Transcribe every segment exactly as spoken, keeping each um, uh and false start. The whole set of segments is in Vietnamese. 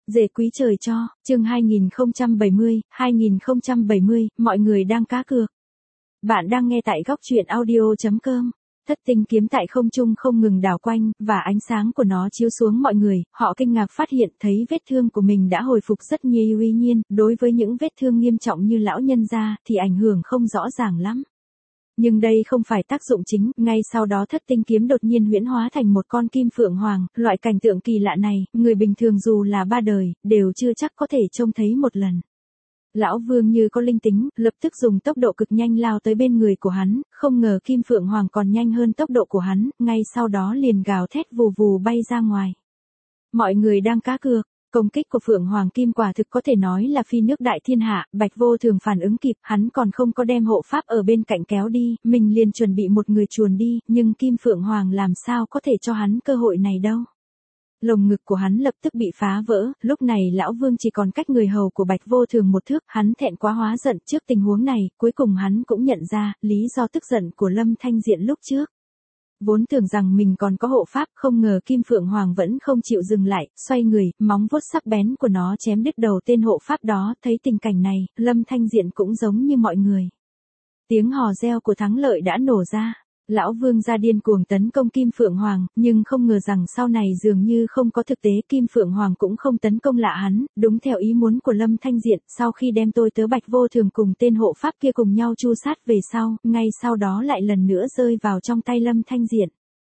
Dề quý trời cho, chương hai nghìn không trăm bảy mươi, hai nghìn không trăm bảy mươi, mọi người đang cá cược. Bạn đang nghe tại góc truyện audio chấm com. Thất tinh kiếm tại không trung không ngừng đảo quanh, và ánh sáng của nó chiếu xuống mọi người, họ kinh ngạc phát hiện thấy vết thương của mình đã hồi phục rất nhiều. Tuy nhiên, đối với những vết thương nghiêm trọng như lão nhân gia, thì ảnh hưởng không rõ ràng lắm. Nhưng đây không phải tác dụng chính, ngay sau đó thất tinh kiếm đột nhiên huyễn hóa thành một con kim phượng hoàng, loại cảnh tượng kỳ lạ này, người bình thường dù là ba đời, đều chưa chắc có thể trông thấy một lần. Lão Vương như có linh tính, lập tức dùng tốc độ cực nhanh lao tới bên người của hắn, không ngờ kim phượng hoàng còn nhanh hơn tốc độ của hắn, ngay sau đó liền gào thét vù vù bay ra ngoài. Mọi người đang cá cược. Công kích của Phượng Hoàng Kim quả thực có thể nói là phi nước đại thiên hạ, Bạch Vô Thường phản ứng kịp, hắn còn không có đem hộ pháp ở bên cạnh kéo đi, mình liền chuẩn bị một người chuồn đi, nhưng Kim Phượng Hoàng làm sao có thể cho hắn cơ hội này đâu. Lồng ngực của hắn lập tức bị phá vỡ, lúc này Lão Vương chỉ còn cách người hầu của Bạch Vô Thường một thước, hắn thẹn quá hóa giận trước tình huống này, cuối cùng hắn cũng nhận ra, lý do tức giận của Lâm Thanh Diện lúc trước. Vốn tưởng rằng mình còn có hộ pháp, không ngờ Kim Phượng Hoàng vẫn không chịu dừng lại, xoay người, móng vuốt sắc bén của nó chém đứt đầu tên hộ pháp đó, thấy tình cảnh này, Lâm Thanh Diện cũng giống như mọi người. Tiếng hò reo của thắng lợi đã nổ ra, Lão Vương ra điên cuồng tấn công Kim Phượng Hoàng, nhưng không ngờ rằng sau này dường như không có thực tế, Kim Phượng Hoàng cũng không tấn công lạ hắn, đúng theo ý muốn của Lâm Thanh Diện, sau khi đem tôi tớ Bạch Vô Thường cùng tên hộ pháp kia cùng nhau chu sát về sau, ngay sau đó lại lần nữa rơi vào trong tay Lâm Thanh Diện.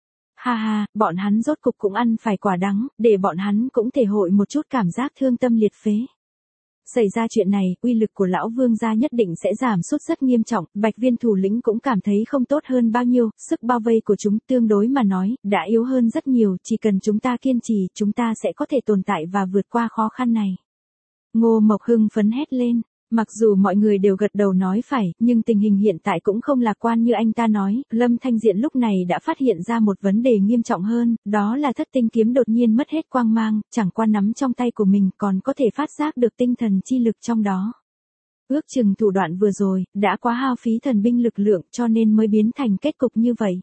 Ha ha, bọn hắn rốt cục cũng ăn phải quả đắng, để bọn hắn cũng thể hội một chút cảm giác thương tâm liệt phế. Xảy ra chuyện này, uy lực của Lão Vương gia nhất định sẽ giảm sút rất nghiêm trọng, Bạch Viên thủ lĩnh cũng cảm thấy không tốt hơn bao nhiêu, sức bao vây của chúng tương đối mà nói, đã yếu hơn rất nhiều, chỉ cần chúng ta kiên trì, chúng ta sẽ có thể tồn tại và vượt qua khó khăn này. Ngô Mộc hưng phấn hét lên. Mặc dù mọi người đều gật đầu nói phải, nhưng tình hình hiện tại cũng không lạc quan như anh ta nói, Lâm Thanh Diện lúc này đã phát hiện ra một vấn đề nghiêm trọng hơn, đó là thất tinh kiếm đột nhiên mất hết quang mang, chẳng qua nắm trong tay của mình còn có thể phát giác được tinh thần chi lực trong đó. Ước chừng thủ đoạn vừa rồi, đã quá hao phí thần binh lực lượng cho nên mới biến thành kết cục như vậy.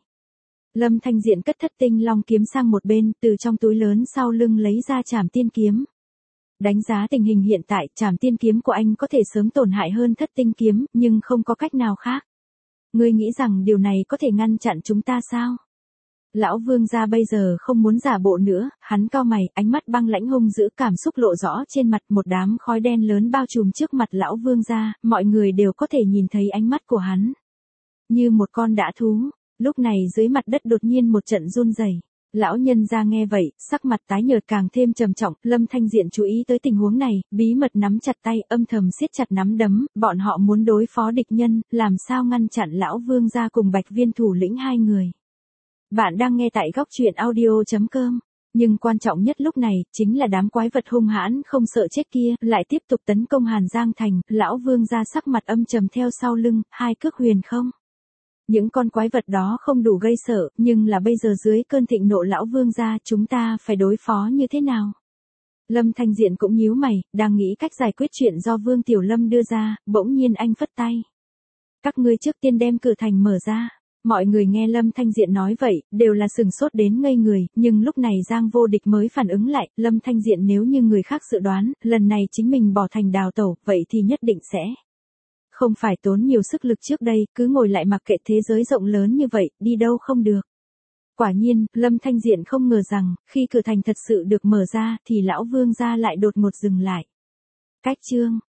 Lâm Thanh Diện cất thất tinh long kiếm sang một bên, từ trong túi lớn sau lưng lấy ra trảm tiên kiếm. Đánh giá tình hình hiện tại, trảm tiên kiếm của anh có thể sớm tổn hại hơn thất tinh kiếm, nhưng không có cách nào khác. Ngươi nghĩ rằng điều này có thể ngăn chặn chúng ta sao? Lão Vương gia bây giờ không muốn giả bộ nữa, hắn cau mày, ánh mắt băng lãnh hung dữ, cảm xúc lộ rõ trên mặt, một đám khói đen lớn bao trùm trước mặt Lão Vương gia, mọi người đều có thể nhìn thấy ánh mắt của hắn. Như một con dã thú, lúc này dưới mặt đất đột nhiên một trận run rẩy. Lão nhân gia nghe vậy, sắc mặt tái nhợt càng thêm trầm trọng, Lâm Thanh Diện chú ý tới tình huống này, bí mật nắm chặt tay, âm thầm siết chặt nắm đấm, bọn họ muốn đối phó địch nhân, làm sao ngăn chặn Lão Vương gia cùng Bạch Viên thủ lĩnh hai người. Bạn đang nghe tại góc truyện audio chấm com. Nhưng quan trọng nhất lúc này, chính là đám quái vật hung hãn không sợ chết kia, lại tiếp tục tấn công Hàn Giang Thành, Lão Vương gia sắc mặt âm trầm theo sau lưng, hai cước huyền không. Những con quái vật đó không đủ gây sợ, nhưng là bây giờ dưới cơn thịnh nộ Lão Vương gia chúng ta phải đối phó như thế nào? Lâm Thanh Diện cũng nhíu mày, đang nghĩ cách giải quyết chuyện do Vương Tiểu Lâm đưa ra, bỗng nhiên anh phất tay. Các ngươi trước tiên đem cửa thành mở ra. Mọi người nghe Lâm Thanh Diện nói vậy, đều là sừng sốt đến ngây người, nhưng lúc này Giang Vô Địch mới phản ứng lại, Lâm Thanh Diện nếu như người khác dự đoán, lần này chính mình bỏ thành đào tẩu, vậy thì nhất định sẽ không phải tốn nhiều sức lực trước đây, cứ ngồi lại mặc kệ thế giới rộng lớn như vậy, đi đâu không được. Quả nhiên, Lâm Thanh Diện không ngờ rằng, khi cửa thành thật sự được mở ra, thì Lão Vương gia lại đột ngột dừng lại. Cách chương,